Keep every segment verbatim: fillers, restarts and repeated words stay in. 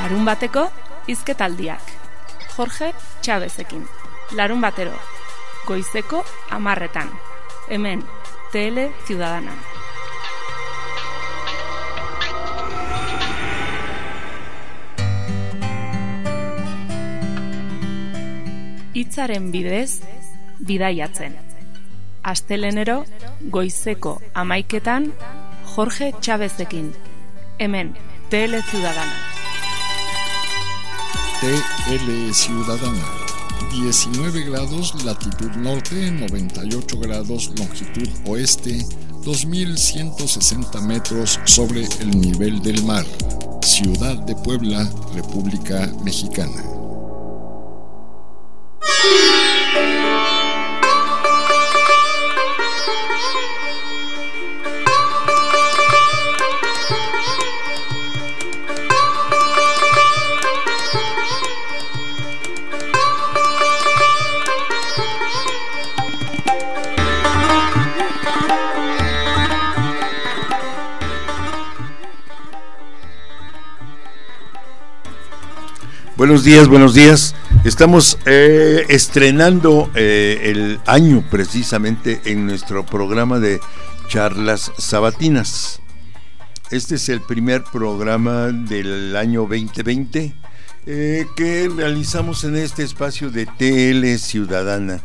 Larun bateko hizketaldiak. Jorge Chavezekin. Larun batero. Goizeko hamarretan. Hemen, Tele Ciudadana. Hitzaren bidez, bidaiatzen. Astelenero, goizeko hamaiketan, Jorge Chavezekin. Hemen, Tele Ciudadana. Tele Ciudadana. diecinueve grados latitud norte, noventa y ocho grados longitud oeste, dos mil ciento sesenta metros sobre el nivel del mar. Ciudad de Puebla, República Mexicana. Buenos días, buenos días. Estamos eh, estrenando eh, el año precisamente en nuestro programa de charlas sabatinas. Este es el primer programa del año veinte veinte eh, que realizamos en este espacio de Tele Ciudadana.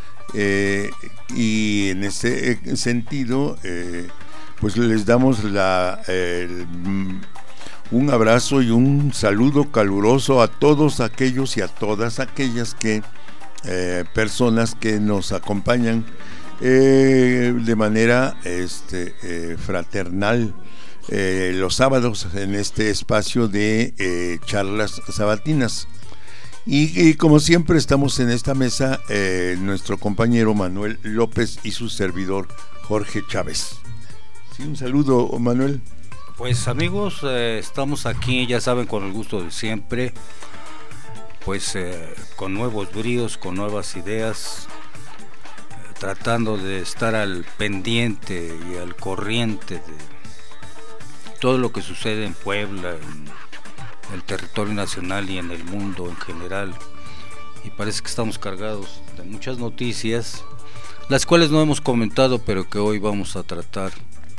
Eh, y en este sentido, eh, pues les damos la... El, un abrazo y un saludo caluroso a todos aquellos y a todas aquellas que eh, personas que nos acompañan eh, de manera este, eh, fraternal eh, los sábados en este espacio de eh, charlas sabatinas. Y, y como siempre estamos en esta mesa eh, nuestro compañero Manuel López y su servidor Jorge Chávez. Sí, un saludo, Manuel. Pues amigos, eh, estamos aquí, ya saben, con el gusto de siempre, pues eh, con nuevos bríos, con nuevas ideas, eh, tratando de estar al pendiente y al corriente de todo lo que sucede en Puebla, en el territorio nacional y en el mundo en general. Y parece que estamos cargados de muchas noticias, las cuales no hemos comentado, pero que hoy vamos a tratar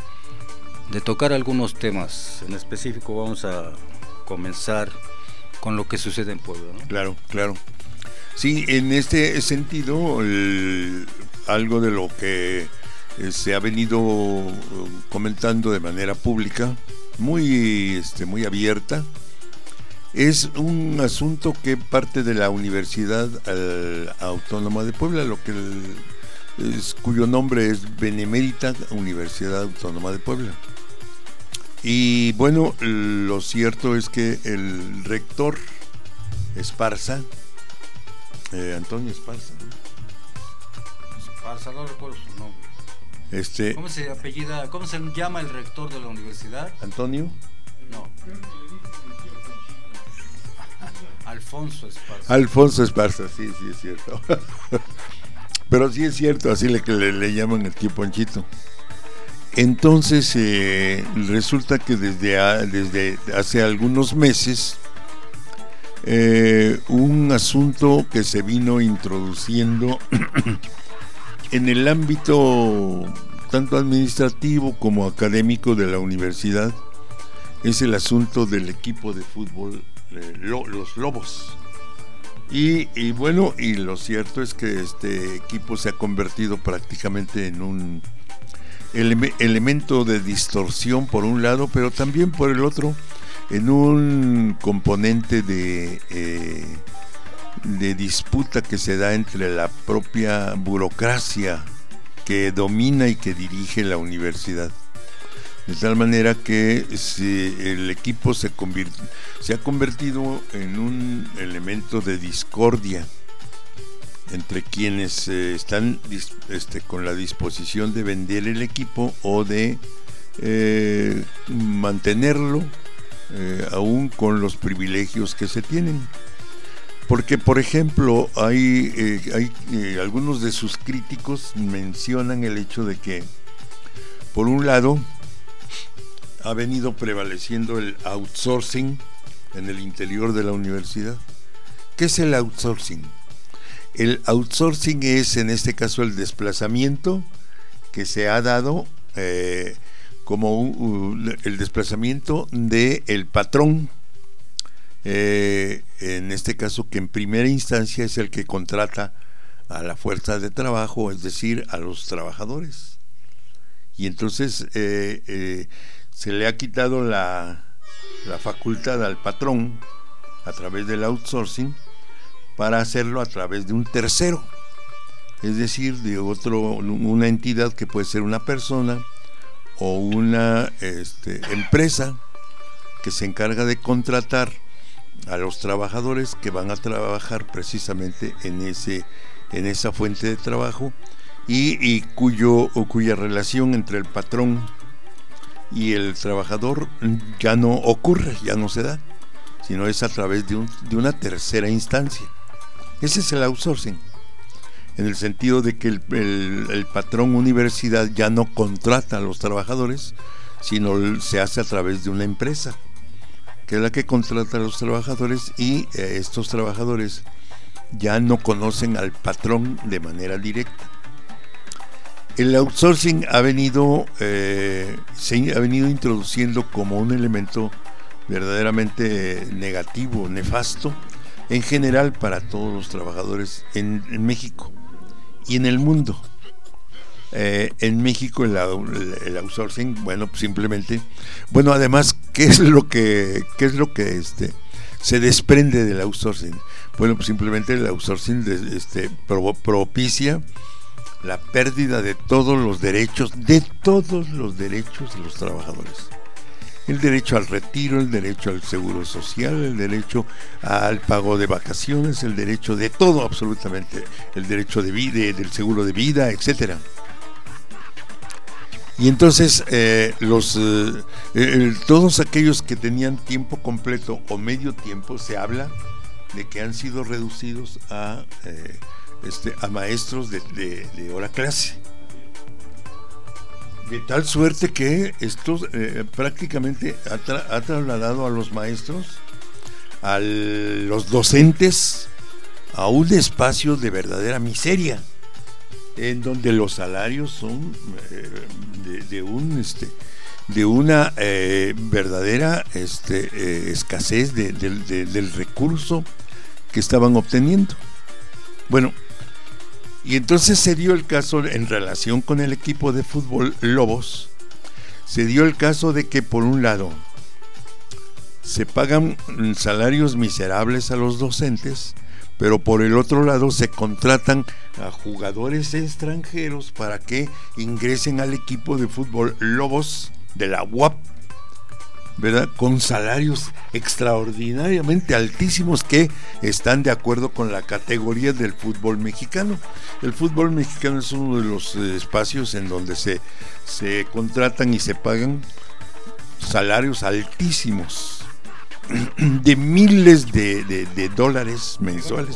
de tocar algunos temas. En específico vamos a comenzar con lo que sucede en Puebla, ¿no? Claro, claro. Sí, en este sentido, el, algo de lo que eh, se ha venido comentando de manera pública, muy, este, muy abierta, es un asunto que parte de la Universidad eh, Autónoma de Puebla, lo que el, es, cuyo nombre es Benemérita Universidad Autónoma de Puebla. Y bueno, lo cierto es que el rector Esparza, eh, Antonio Esparza, ¿no? Esparza, no recuerdo su nombre. Este, ¿Cómo se apellida, cómo se llama el rector de la universidad? ¿Antonio? No. Alfonso Esparza. Alfonso Esparza, sí, sí es cierto. Pero sí es cierto, así le, le, le llaman el tío Ponchito. Entonces eh, resulta que desde, a, desde hace algunos meses eh, un asunto que se vino introduciendo en el ámbito tanto administrativo como académico de la universidad es el asunto del equipo de fútbol, eh, lo, los Lobos. Y, y bueno, y lo cierto es que este equipo se ha convertido prácticamente en un ele- elemento de distorsión por un lado, pero también por el otro en un componente de, eh, de disputa que se da entre la propia burocracia que domina y que dirige la universidad. De tal manera que si el equipo se, convirt, se ha convertido en un elemento de discordia entre quienes eh, están este, con la disposición de vender el equipo o de eh, mantenerlo eh, aún con los privilegios que se tienen. Porque, por ejemplo, hay, eh, hay eh, algunos de sus críticos mencionan el hecho de que, por un lado, ha venido prevaleciendo el outsourcing en el interior de la universidad. ¿Qué es el outsourcing? El outsourcing es, en este caso, el desplazamiento que se ha dado eh, como un, un, el desplazamiento del patrón, eh, en este caso que en primera instancia es el que contrata a la fuerza de trabajo, es decir, a los trabajadores. Y entonces eh, eh, se le ha quitado la, la facultad al patrón a través del outsourcing para hacerlo a través de un tercero, es decir, de otro, una entidad que puede ser una persona o una este, empresa que se encarga de contratar a los trabajadores que van a trabajar precisamente en ese en esa fuente de trabajo y, y cuyo o cuya relación entre el patrón y el trabajador ya no ocurre, ya no se da, sino es a través de, un, de una tercera instancia. Ese es el outsourcing, en el sentido de que el, el, el patrón universidad ya no contrata a los trabajadores, sino se hace a través de una empresa, que es la que contrata a los trabajadores, y eh, estos trabajadores ya no conocen al patrón de manera directa. El outsourcing ha venido, eh, se ha venido introduciendo como un elemento verdaderamente negativo, nefasto, en general para todos los trabajadores en, en México y en el mundo. Eh, en México el, el, el outsourcing, bueno, simplemente, bueno, además, ¿qué es lo que, qué es lo que este, se desprende del outsourcing? Bueno, pues simplemente el outsourcing de, este, pro, propicia la pérdida de todos los derechos, de todos los derechos de los trabajadores. El derecho al retiro, el derecho al seguro social, el derecho al pago de vacaciones, el derecho de todo absolutamente, el derecho de vida, del seguro de vida, etcétera. Y entonces eh, los eh, eh, todos aquellos que tenían tiempo completo o medio tiempo, se habla de que han sido reducidos a eh, este, a maestros de, de, de hora clase. De tal suerte que esto eh, prácticamente ha, tra- ha trasladado a los maestros, a los docentes, a un espacio de verdadera miseria, en donde los salarios son eh, de, de un este de una eh, verdadera este, eh, escasez de, de, de, del recurso que estaban obteniendo. Bueno, y entonces se dio el caso en relación con el equipo de fútbol Lobos, se dio el caso de que por un lado se pagan salarios miserables a los docentes, pero por el otro lado se contratan a jugadores extranjeros para que ingresen al equipo de fútbol Lobos de la U A P, ¿verdad? Con salarios extraordinariamente altísimos que están de acuerdo con la categoría del fútbol mexicano. El fútbol mexicano es uno de los eh, espacios en donde se, se contratan y se pagan salarios altísimos de miles de, de, de dólares mensuales.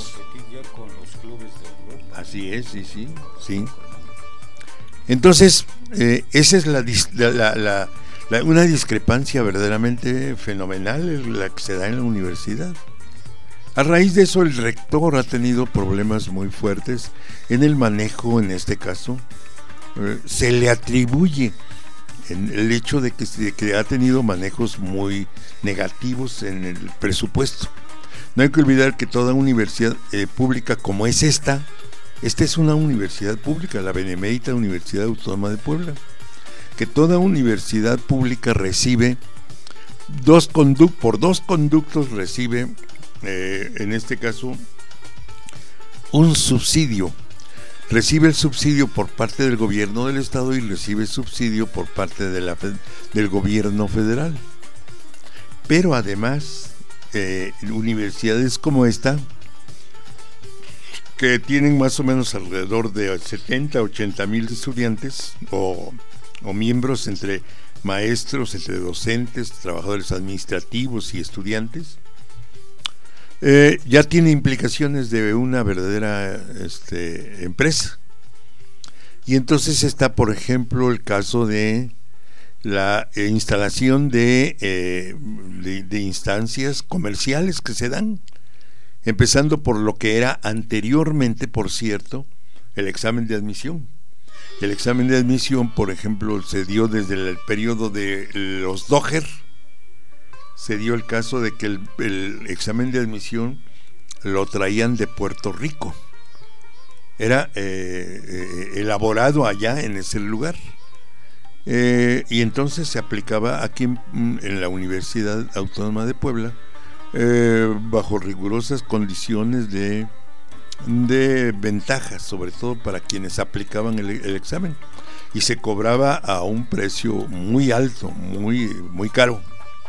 Así es, sí, sí, sí. Entonces, eh, esa es la, la, la, la una discrepancia verdaderamente fenomenal la que se da en la universidad. A raíz de eso, el rector ha tenido problemas muy fuertes en el manejo, en este caso. Eh, se le atribuye en el hecho de que, de que ha tenido manejos muy negativos en el presupuesto. No hay que olvidar que toda universidad eh, pública como es esta, esta es una universidad pública, la Benemérita Universidad Autónoma de Puebla, que toda universidad pública recibe dos conductos, por dos conductos recibe, eh, en este caso, un subsidio. Recibe el subsidio por parte del gobierno del estado y recibe subsidio por parte de la, del gobierno federal. Pero además, eh, universidades como esta, que tienen más o menos alrededor de setenta, ochenta mil estudiantes o, o miembros entre maestros, entre docentes, trabajadores administrativos y estudiantes, Eh, ya tiene implicaciones de una verdadera este, empresa. Y entonces está, por ejemplo, el caso de la eh, instalación de, eh, de, de instancias comerciales que se dan, empezando por lo que era anteriormente, por cierto, el examen de admisión. El examen de admisión, por ejemplo, se dio desde el periodo de los Dogger. Se dio el caso de que el, el examen de admisión lo traían de Puerto Rico. Era eh, eh, elaborado allá en ese lugar. Eh, y entonces se aplicaba aquí en, en la Universidad Autónoma de Puebla, eh, bajo rigurosas condiciones de, de ventajas, sobre todo para quienes aplicaban el, el examen, y se cobraba a un precio muy alto, muy, muy caro.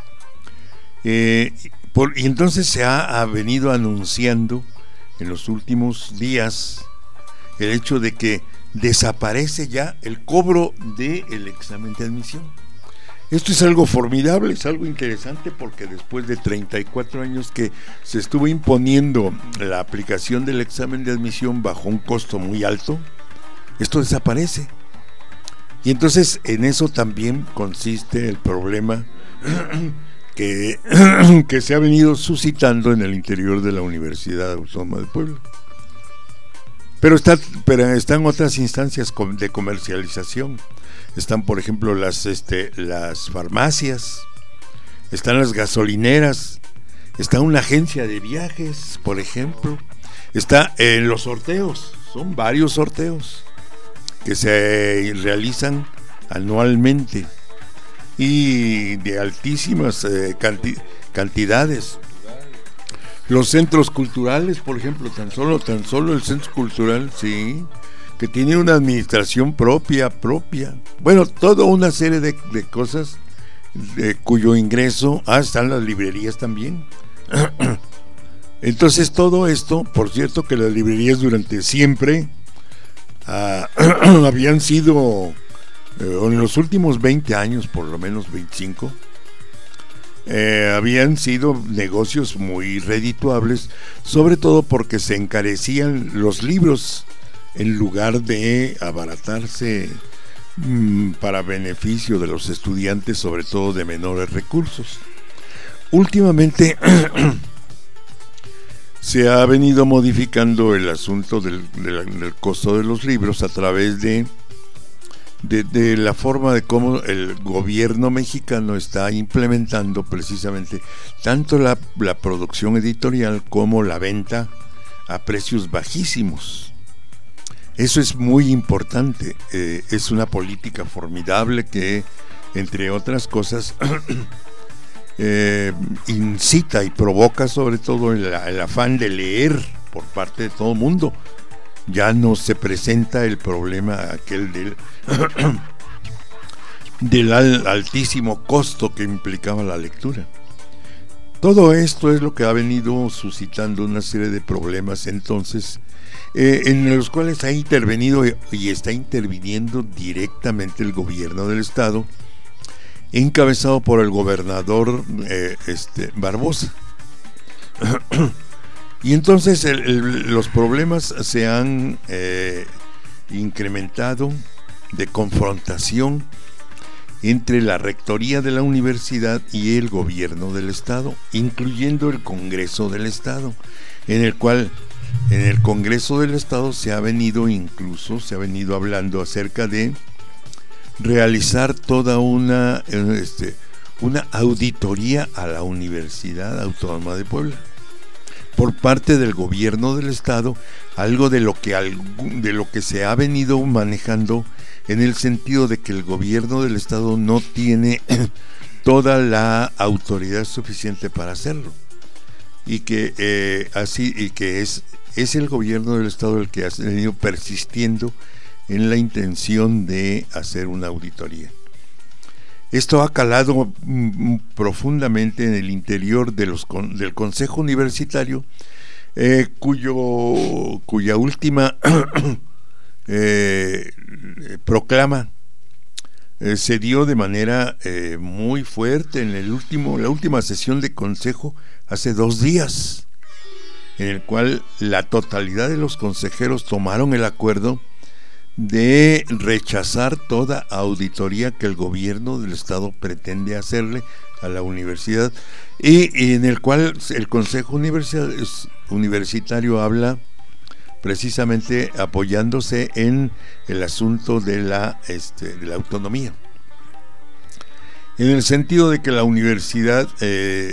Eh, por, y entonces se ha, ha venido anunciando en los últimos días el hecho de que desaparece ya el cobro del examen de admisión. Esto es algo formidable, es algo interesante, porque después de treinta y cuatro años que se estuvo imponiendo la aplicación del examen de admisión bajo un costo muy alto, esto desaparece. Y entonces en eso también consiste el problema que, que se ha venido suscitando en el interior de la Universidad Autónoma de Puebla. Pero, está, pero están otras instancias de comercialización. Están, por ejemplo, las, este, las farmacias, están las gasolineras, está una agencia de viajes, por ejemplo, está en eh, los sorteos, son varios sorteos que se realizan anualmente y de altísimas eh, canti- cantidades. Los centros culturales, por ejemplo, tan solo, tan solo el centro cultural, sí, que tiene una administración propia, propia. Bueno, toda una serie de, de cosas de cuyo ingreso, ah, están las librerías también. Entonces todo esto, por cierto que las librerías durante siempre ah, habían sido, eh, en los últimos veinte años, por lo menos veinticinco, Eh, habían sido negocios muy redituables, sobre todo porque se encarecían los libros en lugar de abaratarse mmm, para beneficio de los estudiantes, sobre todo de menores recursos. Últimamente se ha venido modificando el asunto del, del, del costo de los libros a través de De, de la forma de cómo el gobierno mexicano está implementando precisamente tanto la, la producción editorial como la venta a precios bajísimos. Eso es muy importante, eh, es una política formidable que, entre otras cosas, eh, incita y provoca sobre todo el, el afán de leer por parte de todo el mundo. Ya no se presenta el problema aquel del, del al, altísimo costo que implicaba la lectura. Todo esto es lo que ha venido suscitando una serie de problemas entonces, eh, en los cuales ha intervenido y está interviniendo directamente el gobierno del estado, encabezado por el gobernador eh, este, Barbosa. Y entonces el, el, los problemas se han eh, incrementado de confrontación entre la rectoría de la universidad y el gobierno del estado, incluyendo el Congreso del Estado, en el cual en el Congreso del Estado se ha venido incluso se ha venido hablando acerca de realizar toda una este, una auditoría a la Universidad Autónoma de Puebla por parte del gobierno del estado, algo de lo que de lo que se ha venido manejando en el sentido de que el gobierno del estado no tiene toda la autoridad suficiente para hacerlo, y que eh, así y que es es el gobierno del estado el que ha venido persistiendo en la intención de hacer una auditoría. Esto ha calado mm, profundamente en el interior de los con, del Consejo Universitario, eh, cuyo cuya última eh, proclama eh, se dio de manera eh, muy fuerte en el último la última sesión de consejo hace dos días, en el cual la totalidad de los consejeros tomaron el acuerdo de rechazar toda auditoría que el gobierno del estado pretende hacerle a la universidad, y, y en el cual el Consejo Universitario habla precisamente apoyándose en el asunto de la, este, de la autonomía, en el sentido de que la universidad eh,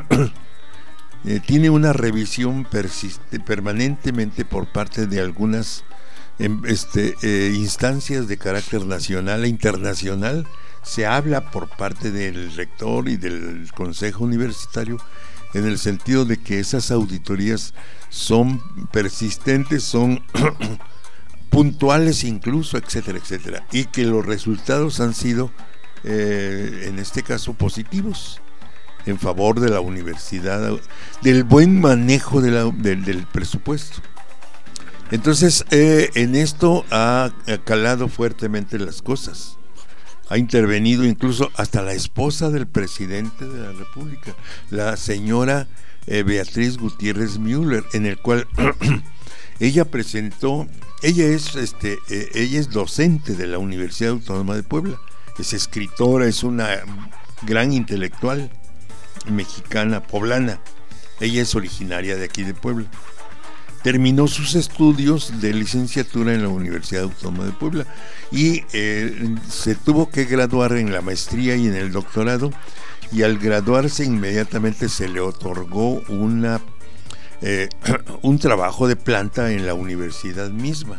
eh, tiene una revisión persiste, permanentemente por parte de algunas eh, este, eh, instancias de carácter nacional e internacional. Se habla por parte del rector y del Consejo Universitario en el sentido de que esas auditorías son persistentes, son puntuales incluso, etcétera, etcétera, y que los resultados han sido eh, en este caso positivos en favor de la universidad, del buen manejo de la, del, del presupuesto. Entonces eh, en esto ha calado fuertemente las cosas. Ha intervenido incluso hasta la esposa del presidente de la República, la señora eh, Beatriz Gutiérrez Müller, en el cual ella presentó, ella es este, eh, ella es docente de la Universidad Autónoma de Puebla, es escritora, es una gran intelectual mexicana, poblana. Ella es originaria de aquí de Puebla. Terminó sus estudios de licenciatura en la Universidad Autónoma de Puebla y eh, se tuvo que graduar en la maestría y en el doctorado, y al graduarse inmediatamente se le otorgó una eh, un trabajo de planta en la universidad misma,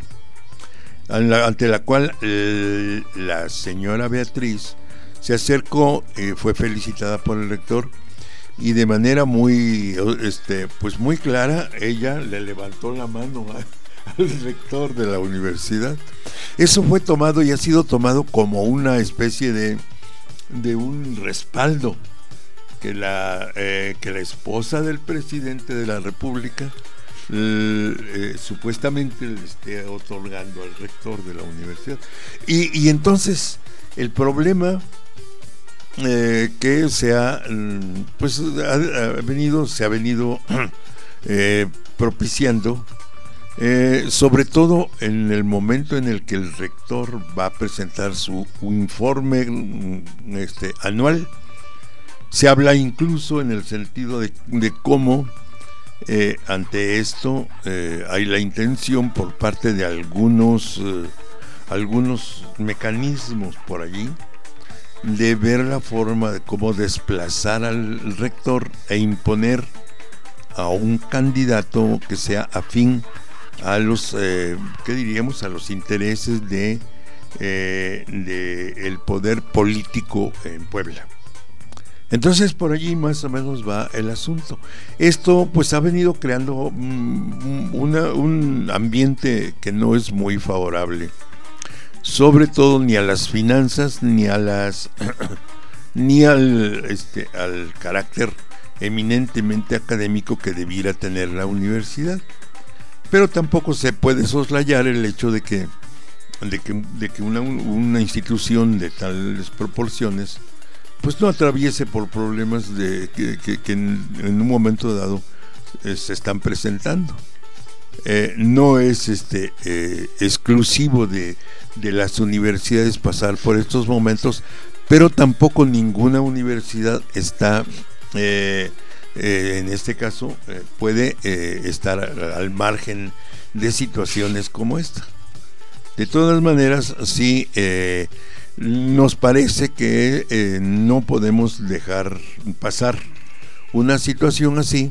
ante la cual eh, la señora Beatriz se acercó, eh, fue felicitada por el rector, y de manera muy este pues muy clara ella le levantó la mano a, al rector de la universidad. Eso fue tomado y ha sido tomado como una especie de de un respaldo que la eh, que la esposa del presidente de la República eh, eh, supuestamente le esté otorgando al rector de la universidad. Y, y entonces el problema Eh, que se ha pues ha, ha venido se ha venido eh, propiciando eh, sobre todo en el momento en el que el rector va a presentar su informe este anual. Se habla incluso en el sentido de, de cómo eh, ante esto eh, hay la intención por parte de algunos eh, algunos mecanismos por allí de ver la forma de cómo desplazar al rector e imponer a un candidato que sea afín a los, eh, ¿qué diríamos?, a los intereses de, eh, de el poder político en Puebla. Entonces por allí más o menos va el asunto. Esto pues ha venido creando un, una, un ambiente que no es muy favorable, sobre todo ni a las finanzas ni a las ni al este al carácter eminentemente académico que debiera tener la universidad. Pero tampoco se puede soslayar el hecho de que de que, de que una, una institución de tales proporciones pues no atraviese por problemas de que, que, que en, en un momento dado eh, se están presentando. Eh, no es este eh, exclusivo de, de las universidades pasar por estos momentos, pero tampoco ninguna universidad está eh, eh, en este caso eh, puede eh, estar al margen de situaciones como esta. De todas maneras, sí eh, nos parece que eh, no podemos dejar pasar una situación así.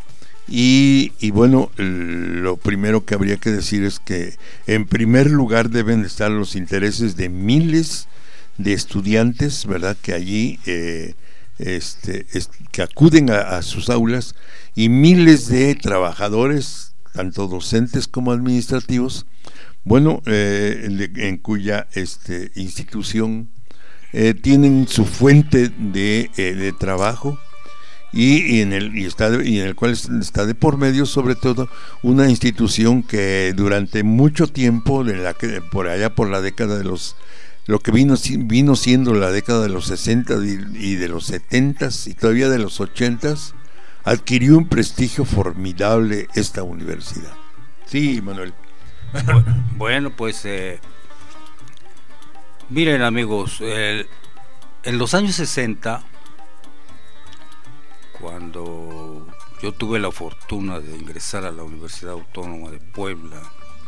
Y, y bueno, lo primero que habría que decir es que en primer lugar deben estar los intereses de miles de estudiantes, ¿verdad?, que allí eh, este, es, que acuden a, a sus aulas, y miles de trabajadores, tanto docentes como administrativos, bueno, eh, en cuya este, institución eh, tienen su fuente de, eh, de trabajo. Y, y en el y está y en el cual está de por medio sobre todo una institución que durante mucho tiempo, en la que por allá por la década de los lo que vino vino siendo la década de los sesenta y, y de los setenta y todavía de los ochenta, adquirió un prestigio formidable esta universidad. Sí, Manuel. Bueno, pues eh, Miren amigos, el, en los años sesenta, cuando yo tuve la fortuna de ingresar a la Universidad Autónoma de Puebla,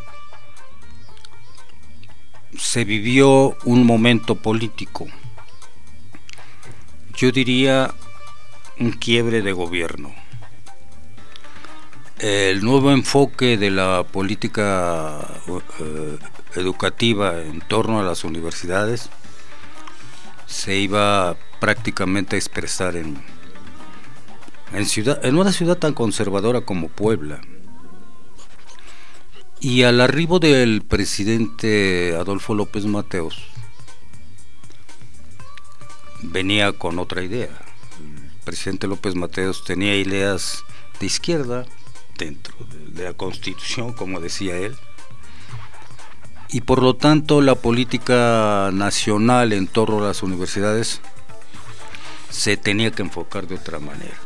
se vivió un momento político, yo diría un quiebre de gobierno. El nuevo enfoque de la política eh, educativa en torno a las universidades se iba prácticamente a expresar en, en, ciudad, en una ciudad tan conservadora como Puebla. Y al arribo del presidente Adolfo López Mateos, venía con otra idea. El presidente López Mateos tenía ideas de izquierda dentro de la Constitución, como decía él, y por lo tanto la política nacional en torno a las universidades se tenía que enfocar de otra manera.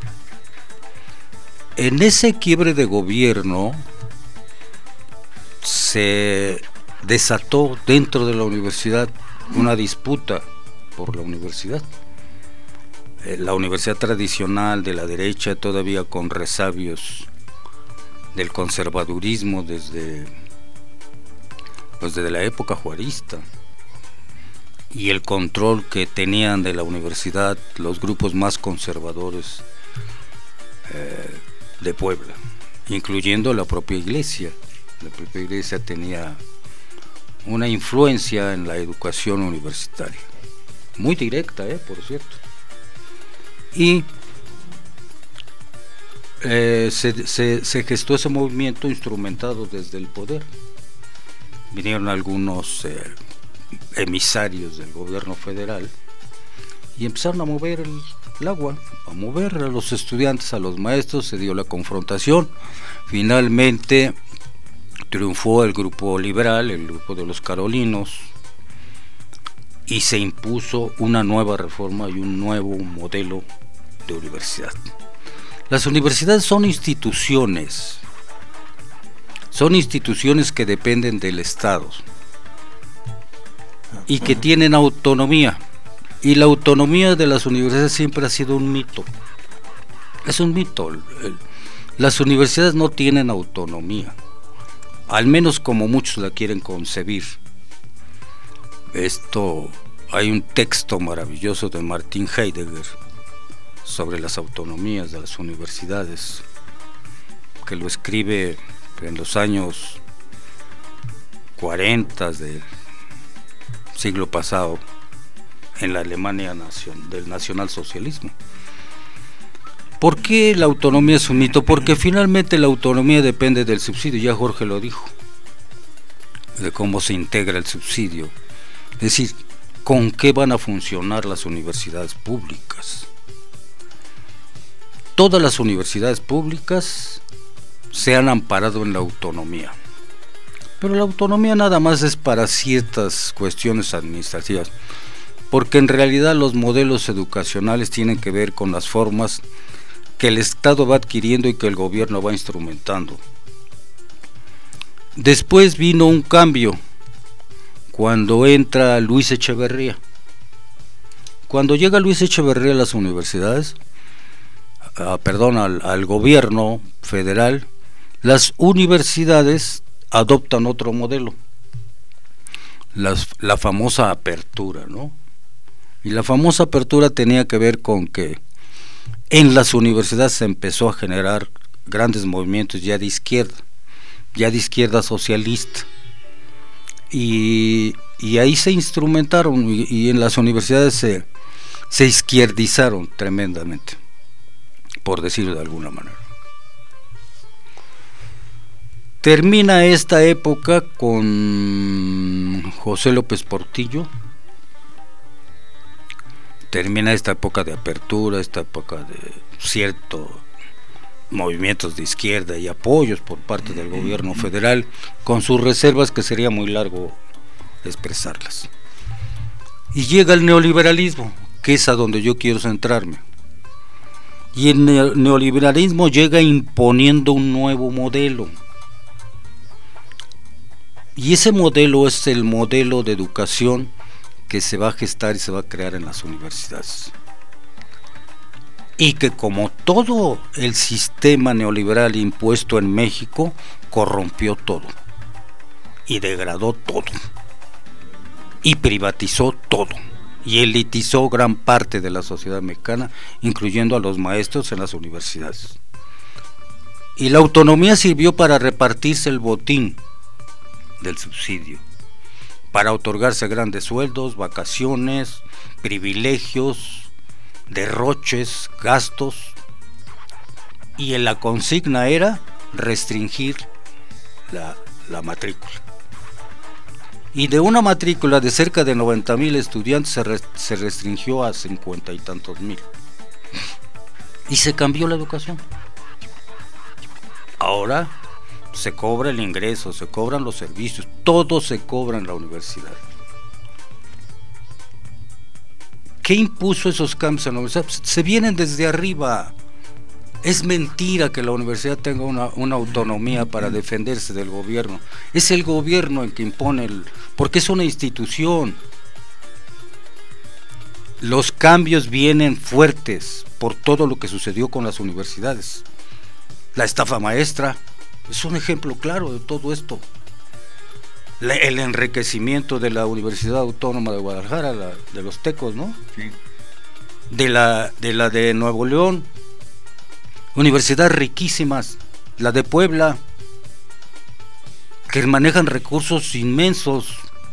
En ese quiebre de gobierno se desató dentro de la universidad una disputa por la universidad. La universidad tradicional de la derecha, todavía con resabios del conservadurismo desde, pues desde la época juarista, y el control que tenían de la universidad los grupos más conservadores eh, de Puebla, incluyendo la propia iglesia. La propia iglesia tenía una influencia en la educación universitaria, muy directa, eh, por cierto. Y eh, se, se, se gestó ese movimiento instrumentado desde el poder. Vinieron algunos eh, emisarios del gobierno federal y empezaron a mover el, el agua, a mover a los estudiantes, a los maestros. Se dio la confrontación. Finalmente triunfó el grupo liberal, el grupo de los carolinos, y se impuso una nueva reforma y un nuevo modelo de universidad. Las universidades son instituciones, son instituciones que dependen del Estado y que tienen autonomía, y la autonomía de las universidades siempre ha sido un mito. Es un mito. Las universidades no tienen autonomía, al menos como muchos la quieren concebir. Esto, hay un texto maravilloso de Martin Heidegger sobre las autonomías de las universidades, que lo escribe en los años cuarenta del siglo pasado, en la Alemania nacion, del nacionalsocialismo. ¿Por qué la autonomía es un mito? Porque finalmente la autonomía depende del subsidio, ya Jorge lo dijo, de cómo se integra el subsidio. Es decir, ¿con qué van a funcionar las universidades públicas? Todas las universidades públicas se han amparado en la autonomía, pero la autonomía nada más es para ciertas cuestiones administrativas, porque en realidad los modelos educacionales tienen que ver con las formas que el Estado va adquiriendo y que el gobierno va instrumentando. Después vino un cambio cuando entra Luis Echeverría. Cuando llega Luis Echeverría a las universidades, a, perdón, al, al gobierno federal, las universidades adoptan otro modelo, las, la famosa apertura, ¿no? Y la famosa apertura tenía que ver con que en las universidades se empezó a generar grandes movimientos ya de izquierda, ya de izquierda socialista, y, y ahí se instrumentaron, y, y en las universidades se, se izquierdizaron tremendamente, por decirlo de alguna manera. Termina esta época con José López Portillo, termina esta época de apertura, esta época de ciertos movimientos de izquierda y apoyos por parte del gobierno federal, con sus reservas que sería muy largo expresarlas. Y llega el neoliberalismo, que es a donde yo quiero centrarme. Y el neoliberalismo llega imponiendo un nuevo modelo. Y ese modelo es el modelo de educación que se va a gestar y se va a crear en las universidades. Y que como todo el sistema neoliberal impuesto en México, corrompió todo y degradó todo y privatizó todo y elitizó gran parte de la sociedad mexicana, incluyendo a los maestros en las universidades. Y la autonomía sirvió para repartirse el botín del subsidio, para otorgarse grandes sueldos, vacaciones, privilegios, derroches, gastos, y en la consigna era restringir la, la matrícula. Y de una matrícula de cerca de noventa mil estudiantes se, re, se restringió a cincuenta y tantos mil. Y se cambió la educación. Ahora se cobra el ingreso, se cobran los servicios, todo se cobra en la universidad. ¿Qué impuso esos cambios en la universidad? Se vienen desde arriba. Es mentira que la universidad tenga una, una autonomía para defenderse del gobierno. Es el gobierno el que impone, el, porque es una institución. Los cambios vienen fuertes por todo lo que sucedió con las universidades. La estafa maestra es un ejemplo claro de todo esto. La, el enriquecimiento de la Universidad Autónoma de Guadalajara, la, de los tecos, ¿no? Sí. De la, de la de Nuevo León, universidades riquísimas, la de Puebla, que manejan recursos inmensos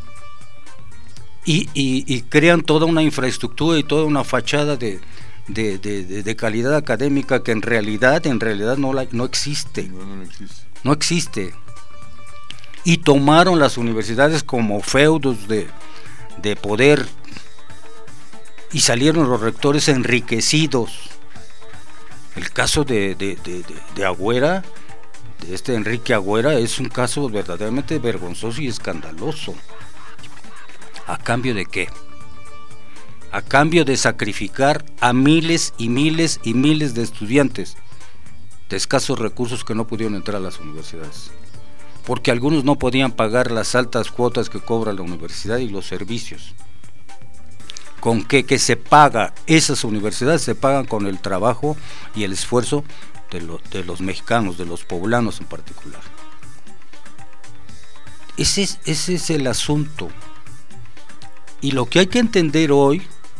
y, y, y crean toda una infraestructura y toda una fachada de, de, de, de, de calidad académica que en realidad, en realidad no, la, no existe. No, no existe. No existe. Y tomaron las universidades como feudos de, de poder y salieron los rectores enriquecidos. El caso de, de, de, de, de Agüera, de este Enrique Agüera, es un caso verdaderamente vergonzoso y escandaloso. ¿A cambio de qué? A cambio de sacrificar a miles y miles y miles de estudiantes de escasos recursos que no pudieron entrar a las universidades, porque algunos no podían pagar las altas cuotas que cobra la universidad y los servicios. ¿Con qué? Que se paga, esas universidades se pagan con el trabajo y el esfuerzo de, lo, de los mexicanos, de los poblanos en particular. Ese es, ese es el asunto. Y lo que hay que entender hoy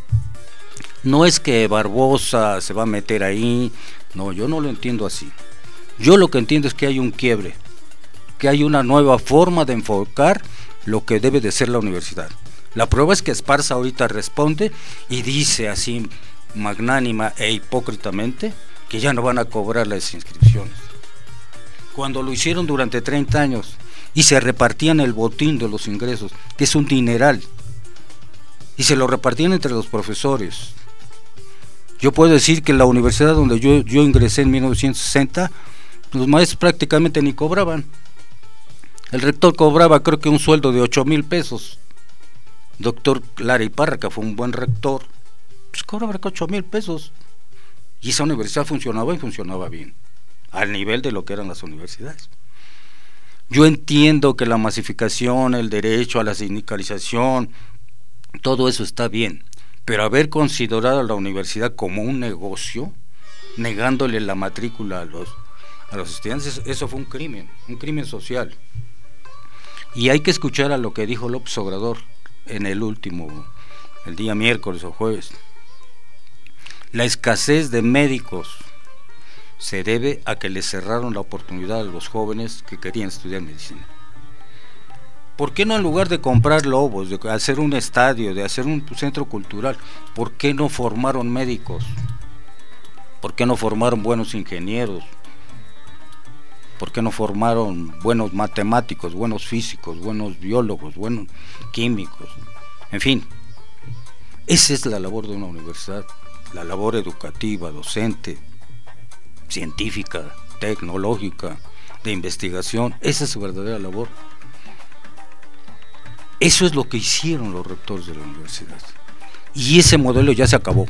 no es que Barbosa se va a meter ahí, no, yo no lo entiendo así. Yo lo que entiendo es que hay un quiebre, que hay una nueva forma de enfocar lo que debe de ser la universidad. La prueba es que Esparza ahorita responde y dice así magnánima e hipócritamente que ya no van a cobrar las inscripciones, cuando lo hicieron durante treinta años y se repartían el botín de los ingresos, que es un dineral, y se lo repartían entre los profesores. Yo puedo decir que la universidad donde yo, yo ingresé en mil novecientos sesenta, los maestros prácticamente ni cobraban. El rector cobraba creo que un sueldo de ocho mil pesos. Doctor Lara Iparra, que fue un buen rector, pues cobraba ocho mil pesos. Y esa universidad funcionaba y funcionaba bien, al nivel de lo que eran las universidades. Yo entiendo que la masificación, el derecho a la sindicalización, todo eso está bien, pero haber considerado a la universidad como un negocio, negándole la matrícula a los, a los estudiantes, eso fue un crimen, un crimen social. Y hay que escuchar a lo que dijo López Obrador en el último, el día miércoles o jueves. La escasez de médicos se debe a que les cerraron la oportunidad a los jóvenes que querían estudiar medicina. ¿Por qué no, en lugar de comprar lobos, de hacer un estadio, de hacer un centro cultural, por qué no formaron médicos? ¿Por qué no formaron buenos ingenieros? ¿Por qué no formaron buenos matemáticos, buenos físicos, buenos biólogos, buenos químicos? En fin, esa es la labor de una universidad, la labor educativa, docente, científica, tecnológica, de investigación. Esa es su verdadera labor. Eso es lo que hicieron los rectores de la universidad. Y ese modelo ya se acabó.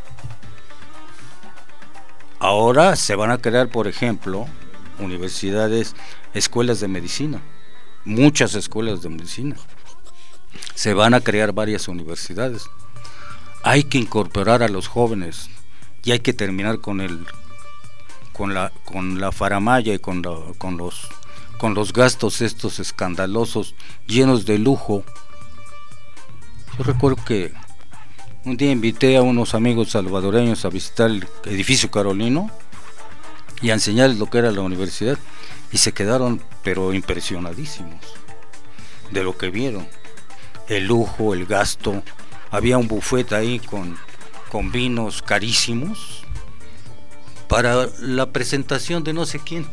Ahora se van a crear, por ejemplo, universidades, escuelas de medicina, muchas escuelas de medicina. se van a crear varias universidades. Hay que incorporar a los jóvenes y hay que terminar con el con la con la faramalla y con la, con los con los gastos estos escandalosos llenos de lujo. Yo recuerdo que un día invité a unos amigos salvadoreños a visitar el edificio Carolino y a enseñarles lo que era la universidad, y se quedaron pero impresionadísimos de lo que vieron, el lujo, el gasto. Había un buffet ahí con, con vinos carísimos para la presentación de no sé quién.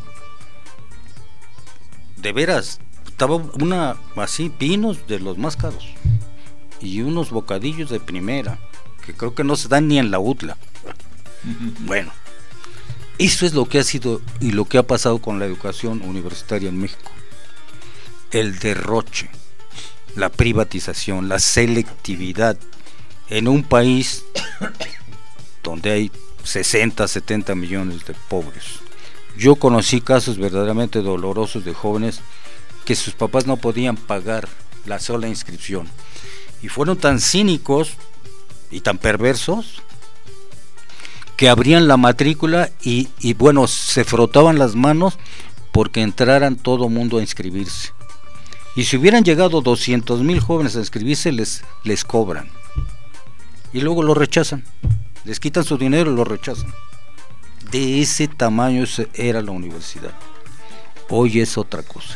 De veras, estaba una así, vinos de los más caros y unos bocadillos de primera que creo que no se dan ni en la U T L A. Bueno, eso es lo que ha sido y lo que ha pasado con la educación universitaria en México. El derroche, la privatización, la selectividad en un país donde hay sesenta, setenta millones de pobres. Yo conocí casos verdaderamente dolorosos de jóvenes que sus papás no podían pagar la sola inscripción y fueron tan cínicos y tan perversos que abrían la matrícula y, y bueno, se frotaban las manos porque entraran todo mundo a inscribirse. Y si hubieran llegado doscientos mil jóvenes a inscribirse, les, les cobran. Y luego lo rechazan. Les quitan su dinero y lo rechazan. De ese tamaño era la universidad. Hoy es otra cosa.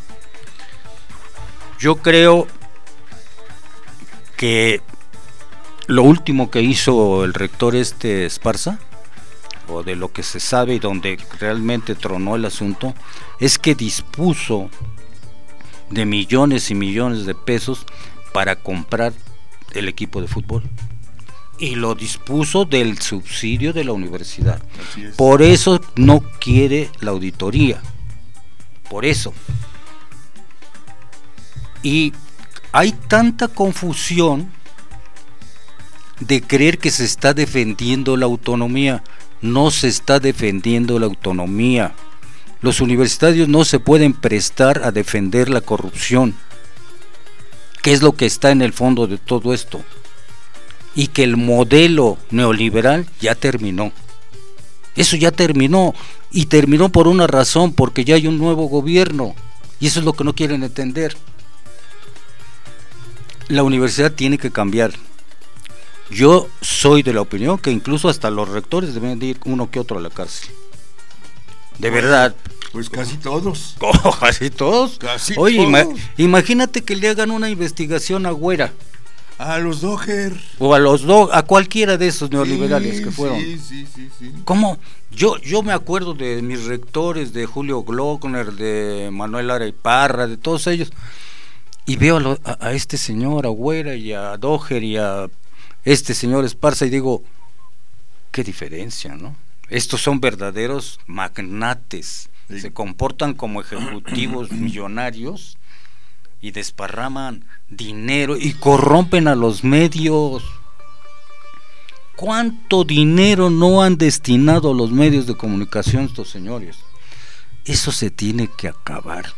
Yo creo que lo último que hizo el rector este Esparza, o de lo que se sabe y donde realmente tronó el asunto, es que dispuso de millones y millones de pesos para comprar el equipo de fútbol, y lo dispuso del subsidio de la universidad. Por eso no quiere la auditoría, por eso. Y hay tanta confusión de creer que se está defendiendo la autonomía. No se está defendiendo la autonomía. Los universitarios no se pueden prestar a defender la corrupción, que es lo que está en el fondo de todo esto, y que el modelo neoliberal ya terminó. Eso ya terminó, y terminó por una razón, porque ya hay un nuevo gobierno, y eso es lo que no quieren entender. La universidad tiene que cambiar. Yo soy de la opinión que incluso hasta los rectores deben de ir uno que otro a la cárcel. De verdad. Pues casi todos. Oh, casi todos. Casi Oye, todos. Ima- imagínate que le hagan una investigación a Güera. A los Dogger. O a los dos, a cualquiera de esos neoliberales sí, que fueron. Sí, sí, sí, sí. ¿Cómo? Yo, yo me acuerdo de mis rectores, de Julio Glockner, de Manuel Lara y Parra, de todos ellos. Y veo a, lo, a, a este señor, a Güera y a Dogger y a este señor Esparza y digo, qué diferencia, ¿no? Estos son verdaderos magnates, sí. Se comportan como ejecutivos millonarios y desparraman dinero y corrompen a los medios. ¿Cuánto dinero no han destinado a los medios de comunicación estos señores? Eso se tiene que acabar.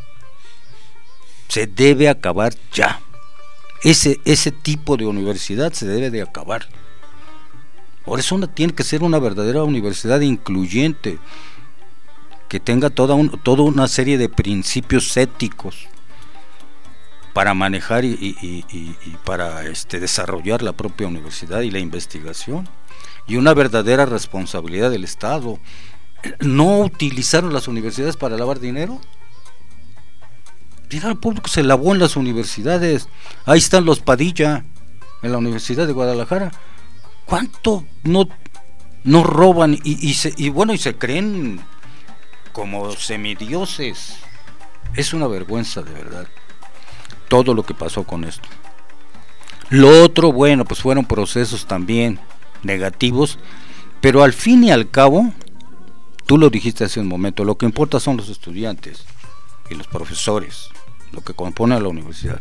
Se debe acabar ya. Ese, ese tipo de universidad se debe de acabar. Por eso una, tiene que ser una verdadera universidad incluyente, que tenga toda, un, toda una serie de principios éticos para manejar y, y, y, y para este, desarrollar la propia universidad y la investigación, y una verdadera responsabilidad del Estado. ¿No utilizaron las universidades para lavar dinero? Dinero público se lavó en las universidades. Ahí están los Padilla en la Universidad de Guadalajara. ¿Cuánto no, no roban y, y, se, y bueno y se creen como semidioses? Es una vergüenza, de verdad, todo lo que pasó con esto. Lo otro, bueno, pues fueron procesos también negativos, pero al fin y al cabo, tú lo dijiste hace un momento, lo que importa son los estudiantes y los profesores, lo que compone a la universidad.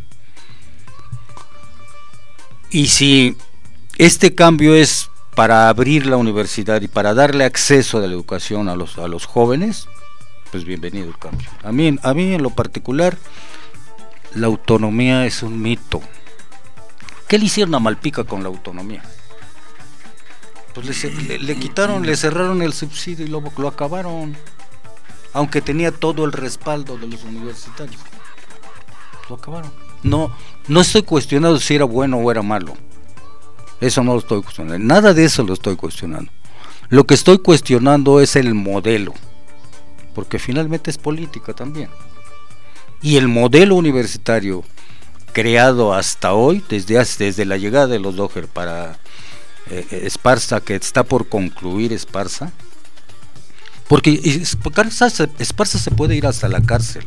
Y si este cambio es para abrir la universidad y para darle acceso a la educación a los a los jóvenes, pues bienvenido el cambio. A mí, a mí en lo particular la autonomía es un mito. ¿Qué le hicieron a Malpica con la autonomía? Pues le, le, le quitaron, le cerraron el subsidio y lo, lo acabaron, aunque tenía todo el respaldo de los universitarios. Lo acabaron. No, no estoy cuestionando si era bueno o era malo. Eso no lo estoy cuestionando. Nada de eso lo estoy cuestionando. Lo que estoy cuestionando es el modelo, porque finalmente es política también. Y el modelo universitario creado hasta hoy, desde, desde la llegada de los Dogger para eh, Esparza, que está por concluir Esparza, porque Esparza, Esparza se puede ir hasta la cárcel.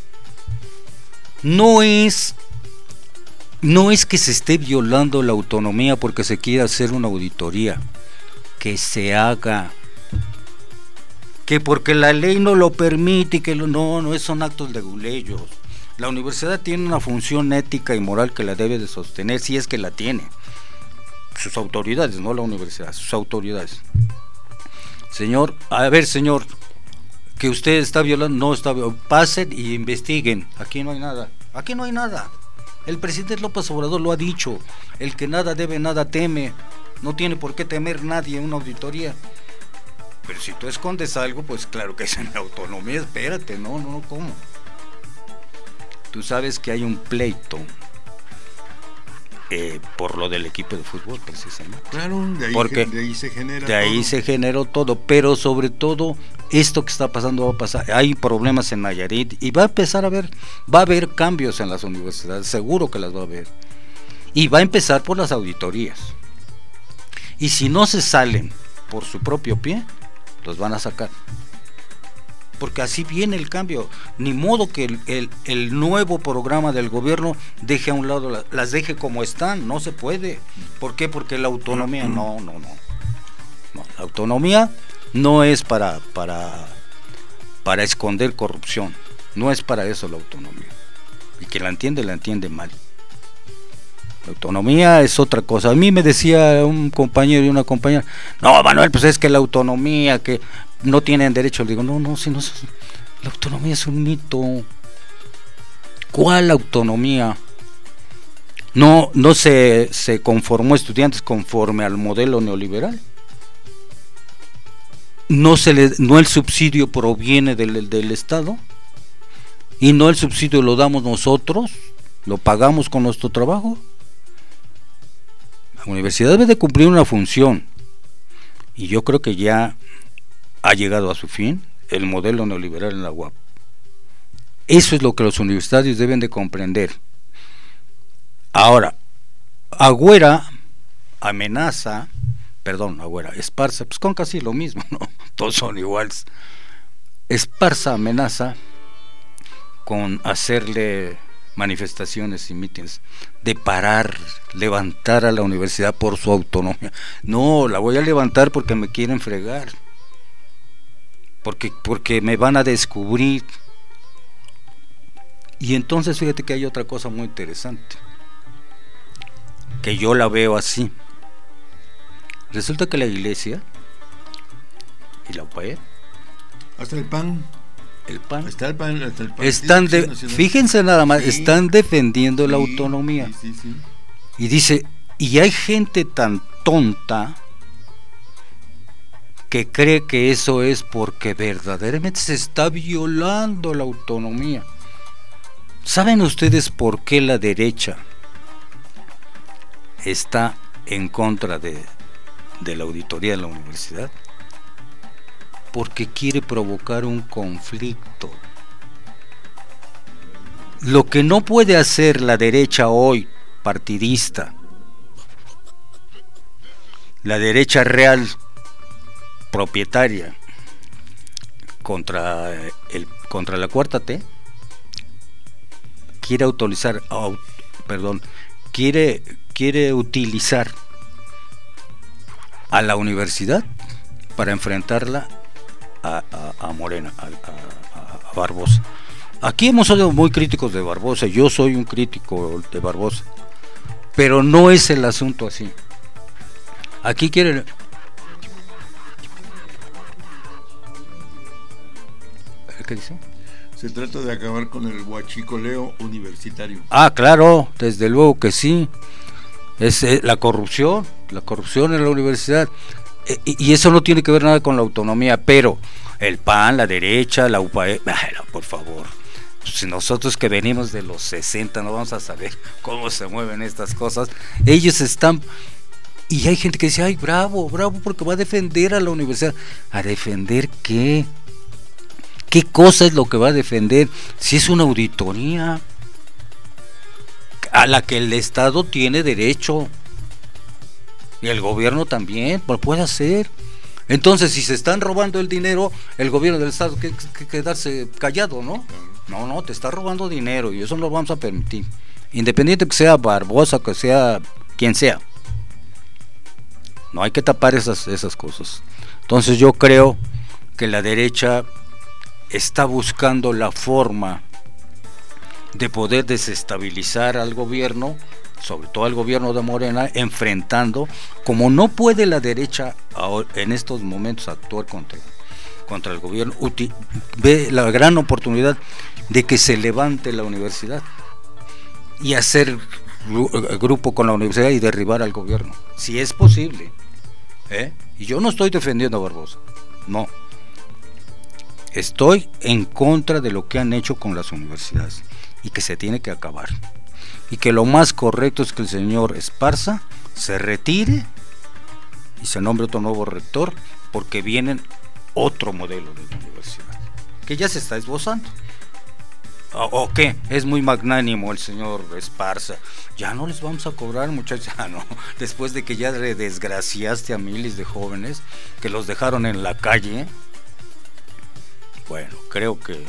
No es, no es que se esté violando la autonomía porque se quiera hacer una auditoría, que se haga, que porque la ley no lo permite y que lo, no, no son actos de leguleyos. La universidad tiene una función ética y moral que la debe de sostener, si es que la tiene. Sus autoridades, no la universidad, sus autoridades. Señor, a ver señor, que usted está violando, no está violando, pasen y investiguen, aquí no hay nada, aquí no hay nada. El presidente López Obrador lo ha dicho, el que nada debe, nada teme, no tiene por qué temer nadie en una auditoría. Pero si tú escondes algo, pues claro que es en la autonomía, espérate, no, no, ¿cómo? Tú sabes que hay un pleito eh, por lo del equipo de fútbol, precisamente. Claro, de ahí, porque de ahí se genera de ahí todo. se generó todo, pero sobre todo esto que está pasando va a pasar. Hay problemas en Nayarit y va a empezar a haber, va a haber cambios en las universidades, seguro que las va a haber. Y va a empezar por las auditorías. Y si no se salen por su propio pie, los van a sacar. Porque así viene el cambio. Ni modo que el, el, el nuevo programa del gobierno deje a un lado, la, las deje como están, no se puede. ¿Por qué? Porque la autonomía, no, no, no. no la autonomía no es para, para, para esconder corrupción. No es para eso la autonomía. Y quien la entiende, la entiende mal. La autonomía es otra cosa. A mí me decía un compañero y una compañera, no, Manuel, pues es que la autonomía, que no tienen derecho. Le digo, no, no, si no, la autonomía es un mito. ¿Cuál autonomía? No, no se, se conformó estudiantes conforme al modelo neoliberal. No se le, no el subsidio proviene del, del Estado, y no el subsidio lo damos nosotros, lo pagamos con nuestro trabajo. La universidad debe de cumplir una función, y yo creo que ya ha llegado a su fin el modelo neoliberal en la U A P. Eso es lo que los universitarios deben de comprender. Ahora, Agüera amenaza, perdón, Agüera, Esparza, pues con casi lo mismo, ¿no? Todos son iguales. Esparza amenaza con hacerle manifestaciones y mítines, de parar, levantar a la universidad por su autonomía. No, la voy a levantar porque me quieren fregar, porque, porque me van a descubrir. Y entonces fíjate que hay otra cosa muy interesante, que yo la veo así. Resulta que la iglesia y la U P A E, hasta el P A N, el P A N, hasta el P A N, hasta el P A N están de, fíjense nada más, sí, están defendiendo sí, la autonomía. Sí, sí, sí. Y dice, y hay gente tan tonta que cree que eso es porque verdaderamente se está violando la autonomía. ¿Saben ustedes por qué la derecha está en contra de, de la auditoría de la universidad? Porque quiere provocar un conflicto. Lo que no puede hacer la derecha hoy, partidista, la derecha real, propietaria, contra, el, contra la cuarta T, quiere utilizar, oh, perdón, quiere, quiere utilizar a la universidad para enfrentarla a, a, a Morena, a, a, a Barbosa. Aquí hemos sido muy críticos de Barbosa, yo soy un crítico de Barbosa, pero no es el asunto así. Aquí quieren... ¿Qué dice? Se trata de acabar con el huachicoleo universitario. Ah, claro, desde luego que sí. Es eh, la corrupción, la corrupción en la universidad. Eh, y, y eso no tiene que ver nada con la autonomía, pero el P A N, la derecha, la U P A E, bueno, por favor, si nosotros que venimos de los sesenta no vamos a saber cómo se mueven estas cosas, ellos están... Y hay gente que dice, ay, bravo, bravo, porque va a defender a la universidad. ¿A defender qué? ¿Qué cosa es lo que va a defender? Si es una auditoría a la que el Estado tiene derecho y el gobierno también, lo puede hacer. Entonces, si se están robando el dinero, el gobierno del Estado tiene que quedarse callado, ¿no? No, no, te está robando dinero y eso no lo vamos a permitir. Independiente que sea Barbosa, que sea quien sea. No hay que tapar esas, esas cosas. Entonces yo creo que la derecha está buscando la forma de poder desestabilizar al gobierno, sobre todo al gobierno de Morena, enfrentando, como no puede la derecha en estos momentos actuar contra, contra el gobierno, uti, ve la gran oportunidad de que se levante la universidad y hacer grupo con la universidad y derribar al gobierno, si es posible, ¿eh? Y yo no estoy defendiendo a Barbosa, no. Estoy en contra de lo que han hecho con las universidades y que se tiene que acabar. Y que lo más correcto es que el señor Esparza se retire y se nombre otro nuevo rector, porque viene otro modelo de la universidad, que ya se está esbozando. ¿O, o qué? Es muy magnánimo el señor Esparza. Ya no les vamos a cobrar, muchachos. Ah, no. Después de que ya desgraciaste a miles de jóvenes que los dejaron en la calle. Bueno, creo que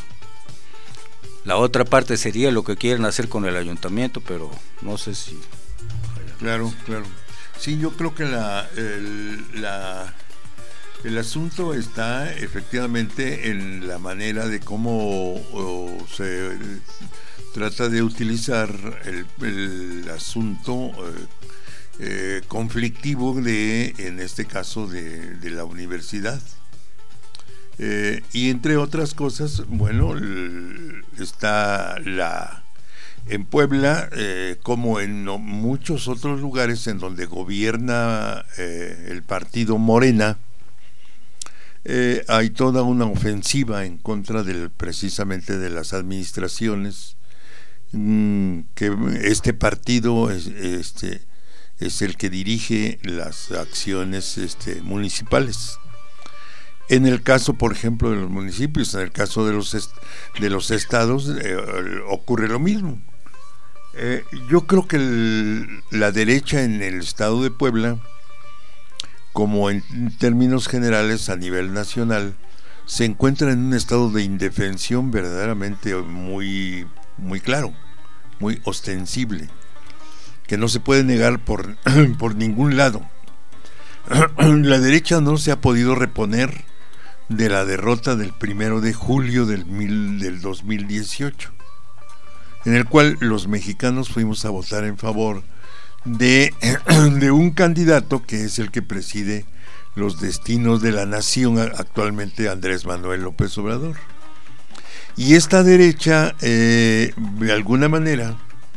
la otra parte sería lo que quieren hacer con el ayuntamiento, pero no sé si... Claro, claro. Sí, yo creo que la, el, la, el asunto está efectivamente en la manera de cómo o, se trata de utilizar el, el asunto eh, eh, conflictivo de, en este caso, de, de la universidad. Eh, y entre otras cosas, bueno, el, está la en Puebla, eh, como en no, muchos otros lugares en donde gobierna eh, el partido Morena, eh, hay toda una ofensiva en contra del, precisamente de las administraciones, mmm, que este partido es, este, es el que dirige las acciones este, municipales. En el caso, por ejemplo, de los municipios, en el caso de los est- de los estados, eh, ocurre lo mismo. Eh, yo creo que el, la derecha en el estado de Puebla, como en términos generales a nivel nacional, se encuentra en un estado de indefensión verdaderamente muy, muy claro, muy ostensible, que no se puede negar por, por ningún lado. La derecha no se ha podido reponer de la derrota del primero de julio del, mil, del dos mil dieciocho, en el cual los mexicanos fuimos a votar en favor de, de un candidato que es el que preside los destinos de la nación actualmente, Andrés Manuel López Obrador. Y esta derecha, eh, de alguna manera,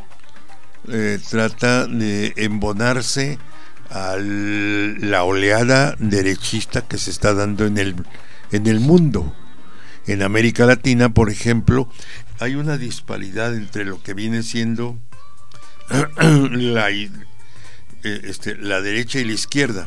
eh, trata de embonarse a la oleada derechista que se está dando en el en el mundo. En América Latina, por ejemplo, hay una disparidad entre lo que viene siendo la, este, la derecha y la izquierda.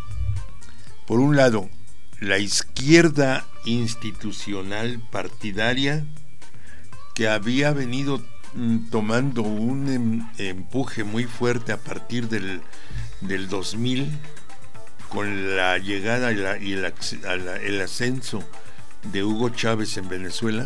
Por un lado, la izquierda institucional partidaria, que había venido tomando un em, empuje muy fuerte a partir del, del dos mil, con la llegada y, la, y el, la, el ascenso de Hugo Chávez en Venezuela,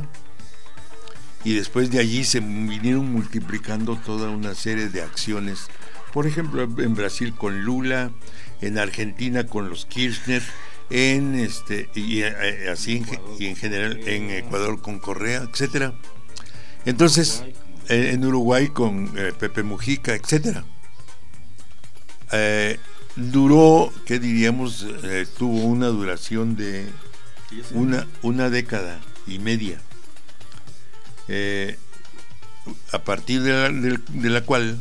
y después de allí se vinieron multiplicando toda una serie de acciones, por ejemplo en Brasil con Lula, en Argentina con los Kirchner, en este y eh, así en, y en general en Ecuador con Correa, etcétera. Entonces eh, en Uruguay con eh, Pepe Mujica, etcétera. Eh, duró, ¿qué diríamos? Eh, tuvo una duración de una, una década y media. eh, a partir de la, de, de la cual,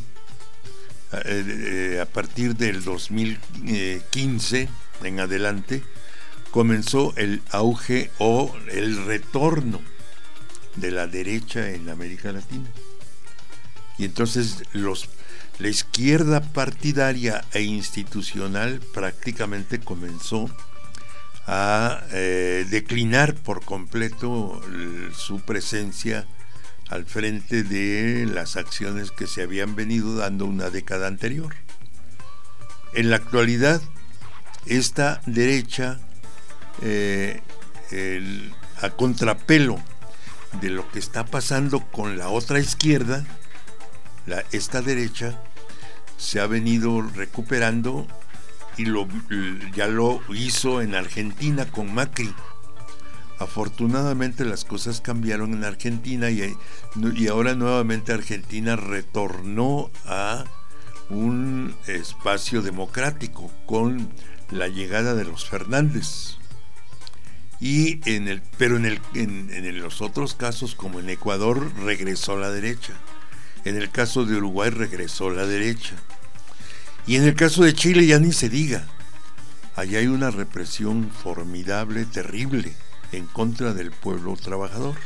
eh, a partir del dos mil quince en adelante, comenzó el auge o el retorno de la derecha en América Latina. Y entonces los, la izquierda partidaria e institucional prácticamente comenzó a eh, declinar por completo el, su presencia al frente de las acciones que se habían venido dando una década anterior. En la actualidad, esta derecha, eh, el, a contrapelo de lo que está pasando con la otra izquierda, la, esta derecha se ha venido recuperando y lo, ya lo hizo en Argentina con Macri. Afortunadamente las cosas cambiaron en Argentina y, y ahora nuevamente Argentina retornó a un espacio democrático con la llegada de los Fernández. Y en el, pero en, el, en, en los otros casos, como en Ecuador, regresó la derecha. En el caso de Uruguay regresó la derecha. Y en el caso de Chile ya ni se diga. Allá hay una represión formidable, terrible, en contra del pueblo trabajador.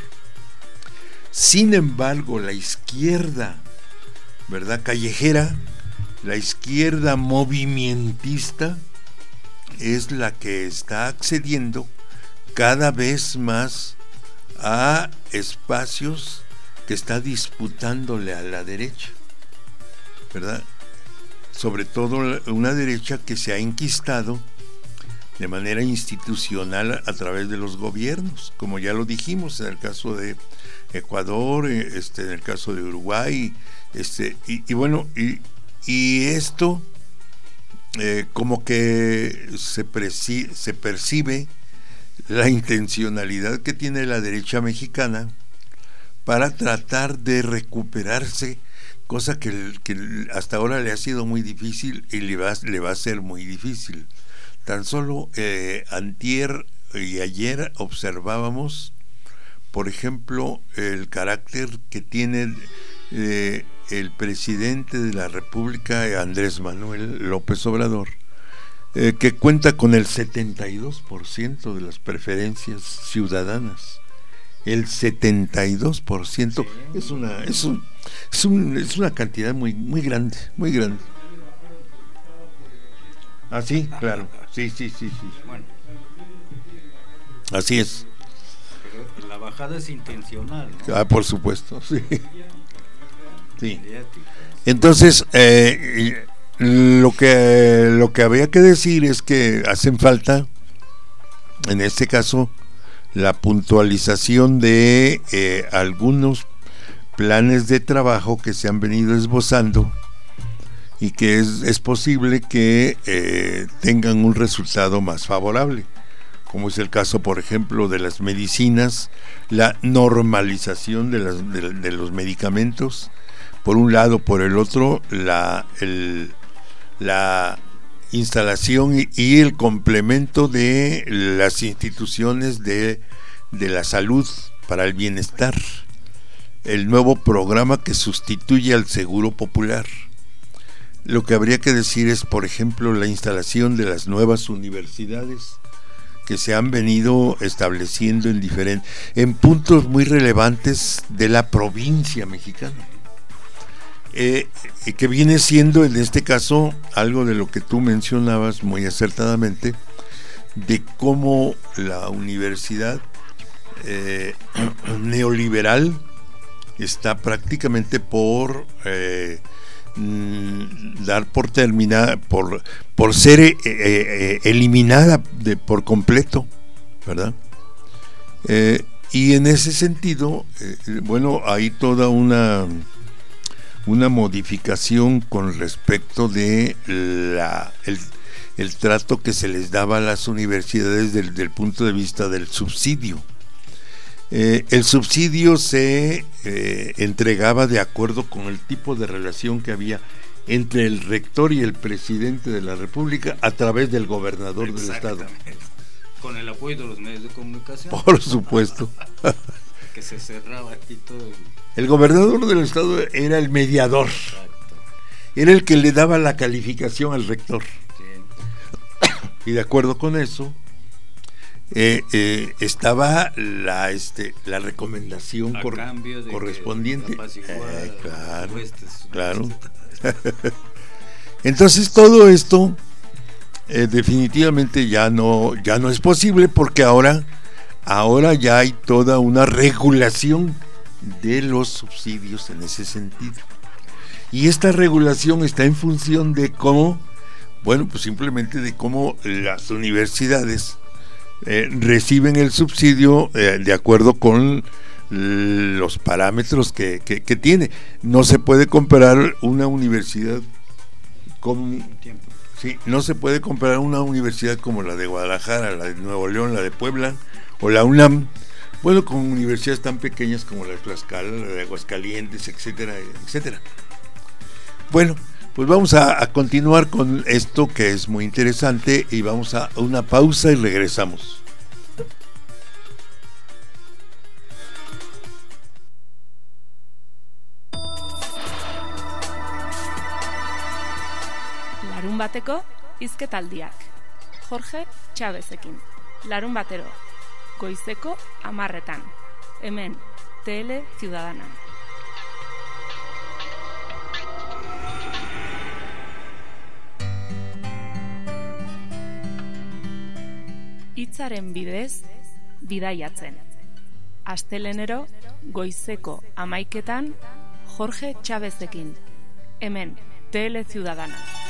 Sin embargo, la izquierda, ¿verdad?, callejera, la izquierda movimentista, es la que está accediendo cada vez más a espacios que está disputándole a la derecha, ¿verdad? Sobre todo una derecha que se ha enquistado de manera institucional a través de los gobiernos, como ya lo dijimos en el caso de Ecuador, este, en el caso de Uruguay, este, y, y bueno, y, y esto eh, como que se, preci- se percibe la intencionalidad que tiene la derecha mexicana para tratar de recuperarse, cosa que, que hasta ahora le ha sido muy difícil y le va, le va a ser muy difícil. Tan solo eh, antier y ayer observábamos, por ejemplo, el carácter que tiene eh, el presidente de la República, Andrés Manuel López Obrador, eh, que cuenta con el setenta y dos por ciento de las preferencias ciudadanas. El setenta y dos por ciento es una es un, es, un, es una cantidad muy muy grande, muy grande. Ah, sí, claro. Sí, sí, sí, sí. Bueno. Así es. Pero la bajada es intencional, ¿no? Ah, por supuesto, sí. Sí. Entonces, eh, lo que lo que había que decir es que hacen falta, en este caso, la puntualización de eh, algunos planes de trabajo que se han venido esbozando y que es, es posible que eh, tengan un resultado más favorable, como es el caso, por ejemplo, de las medicinas, la normalización de, las, de, de los medicamentos, por un lado, por el otro, la, el, la instalación y, y el complemento de las instituciones de, de la salud para el bienestar, el nuevo programa que sustituye al Seguro Popular. Lo que habría que decir es, por ejemplo, la instalación de las nuevas universidades que se han venido estableciendo en diferentes, en puntos muy relevantes de la provincia mexicana, eh, que viene siendo en este caso algo de lo que tú mencionabas muy acertadamente, de cómo la universidad eh, neoliberal está prácticamente por eh, dar por terminada, por, por ser eh, eh, eliminada de, por completo, ¿verdad? Eh, y en ese sentido, eh, bueno, hay toda una una modificación con respecto de la el, el trato que se les daba a las universidades desde del punto de vista del subsidio. Eh, el subsidio se eh, entregaba de acuerdo con el tipo de relación que había entre el rector y el presidente de la República a través del gobernador del estado. Con el apoyo de los medios de comunicación. Por supuesto. que se cerraba aquí todo. El gobernador del estado era el mediador. Exacto. Era el que le daba la calificación al rector. Sí. Y de acuerdo con eso, eh, eh, estaba la este la recomendación A cor- cambio de correspondiente. apaciguar Eh, claro, huestes. claro. Entonces todo esto eh, definitivamente ya no ya no es posible, porque ahora ahora ya hay toda una regulación de los subsidios en ese sentido. Y esta regulación está en función de cómo, bueno, pues simplemente de cómo las universidades eh, reciben el subsidio eh, de acuerdo con los parámetros que, que, que tiene. No se puede comparar una universidad con... Sí, no se puede comparar una universidad como la de Guadalajara, la de Nuevo León, la de Puebla o la UNAM, bueno, con universidades tan pequeñas como la de Tlaxcala, la de Aguascalientes, etcétera, etcétera. Bueno, pues vamos a, a continuar con esto, que es muy interesante, y vamos a una pausa y regresamos. Larun bateko hizketaldiak. Jorge Chavezekin. Larun batero. Goizeko amarretan. Hemen, T L Ciudadana. Hitzaren bidez, bidaiatzen. Astelenero, goizeko amaiketan, Jorge Chavezekin. Hemen, T L Ciudadana.